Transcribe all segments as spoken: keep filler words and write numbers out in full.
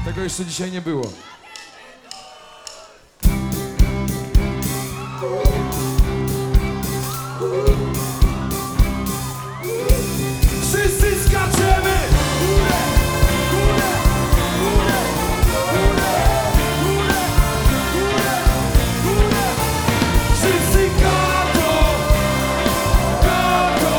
Tego jeszcze dzisiaj nie było. Wszyscy skaczemy! Górę, górę, górę, górę, górę, górę, górę. Wszyscy gato, gato,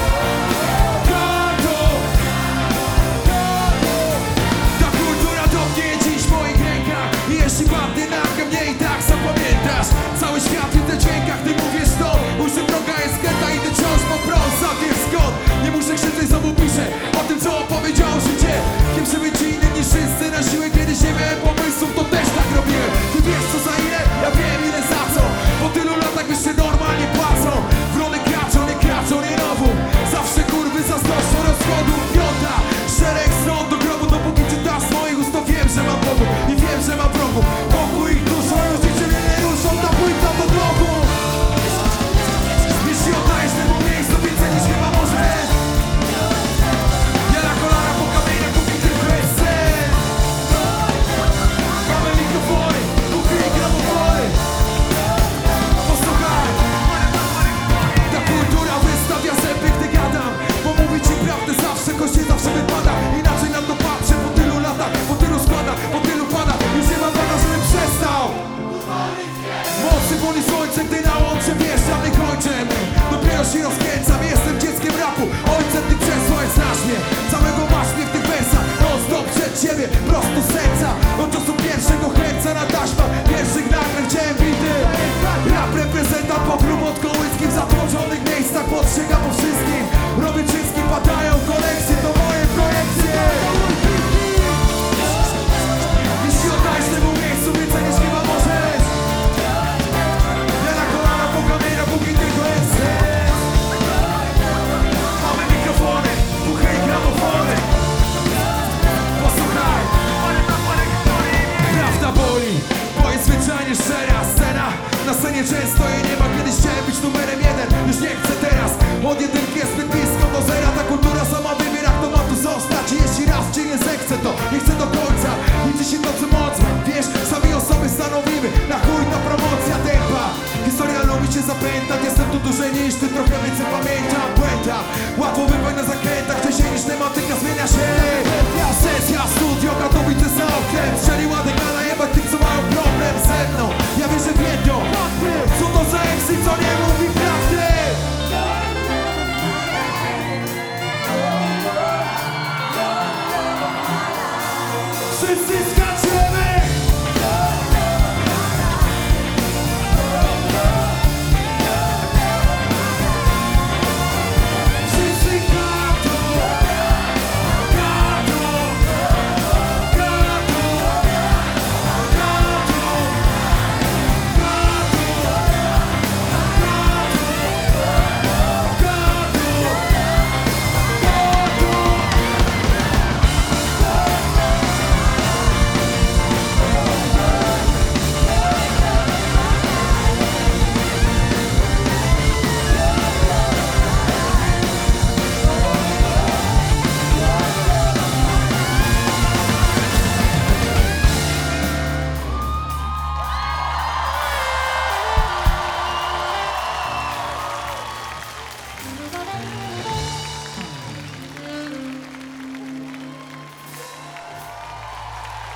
gato, gato. Ta kultura topnie dziś w moich rękach. I jeśli padnie na mnie i tak zapamiętasz cały świat w tych dźwiękach, ty mówisz to. Mój syn droga jest kręta i ty wciąż po prostu wiesz skąd. Nie muszę krzyczeć, znowu piszę o tym, co opowiedziało życie. Kim chcę być inny niż wszyscy na siłę. Kiedyś nie miałem pomysłów, to też tak robiłem. Ty wiesz co za ile? Ja wiem ile za co. Po tylu latach wyższe normalnie płacą. Wrony kraczą, nie kraczą, nie nową. Zawsze kurwy zazdroszczą rozchodu. Piąta, szereg stron do grobu. Dopóki czytasz z moich ust, to wiem, że mam powód. I wiem, że mam wrogów. Wokół ich duszą, już życie mnie nie ruszą. Ta płyta do drogu. Jeśli oddajesz temu miejscu więcej niż chyba możesz. Ja na kolana po kamieniach, póki tylko jest sen. Mamy mikrofony, duchy i gramofony. Posłuchaj. Ta kultura wystawia zęby, gdy gadam. Bo mówi ci prawdę zawsze, kość zawsze wypada. Inaczej na to patrzę po tylu latach, po tylu składach, po tylu pada. Już nie ma pana, żebym przestał. Mocy woli słońce, gdy na łącze wjeżdżam i kończę. Dopiero się rozkręcam, jestem dzieckiem rapu. Ojcem tych przesłań, znasz mnie. Całego masz mnie w tych wersach. Non stop przed ciebie, prosto z serca. Od czasu pierwszego chęca na taśmach pierwszych nagrań chciałem bity. Rap reprezentant pogrom od kołyski w zatłoczonych miejscach. Podsięgam po wszystkim. Robię czystki, padają kolekcje, to moje projekcje. Jeśli oddajesz temu miejscu więcej niż chyba możesz. Ja na kolana po kamieniach, póki tylko jest sens. Mamy mikrofony, duchy i gramofony. Posłuchaj. Prawda boli, bo jest zwyczajnie szczera scena. Na scenie często jej nie ma, kiedyś chciałem być numerem jeden. Już nie chcę teraz, od jedynki jest zbyt blisko do zera. Ta kultura sama wybiera, kto ma tu zostać. I jeśli raz ci nie zechce, to nie chcę do końca. Liczy się to, co moc, wiesz, sami osoby stanowimy. Na chuj ta promocja tempa. Historia lubi cię zapętać. Jestem tu dłużej niż ty, trochę więcej pamiętam. Błęda, łatwo wyrwać na zakrętach. Wcześniej niż tematyka zmienia się. Ja sesja, studio, Katowice za oknem. Strzeliła dekada, jebać tych, co mają problem ze mną. Ja wierzę w jedno. Co to za M C, co nie mówi prawdy? Wszyscy skaczą.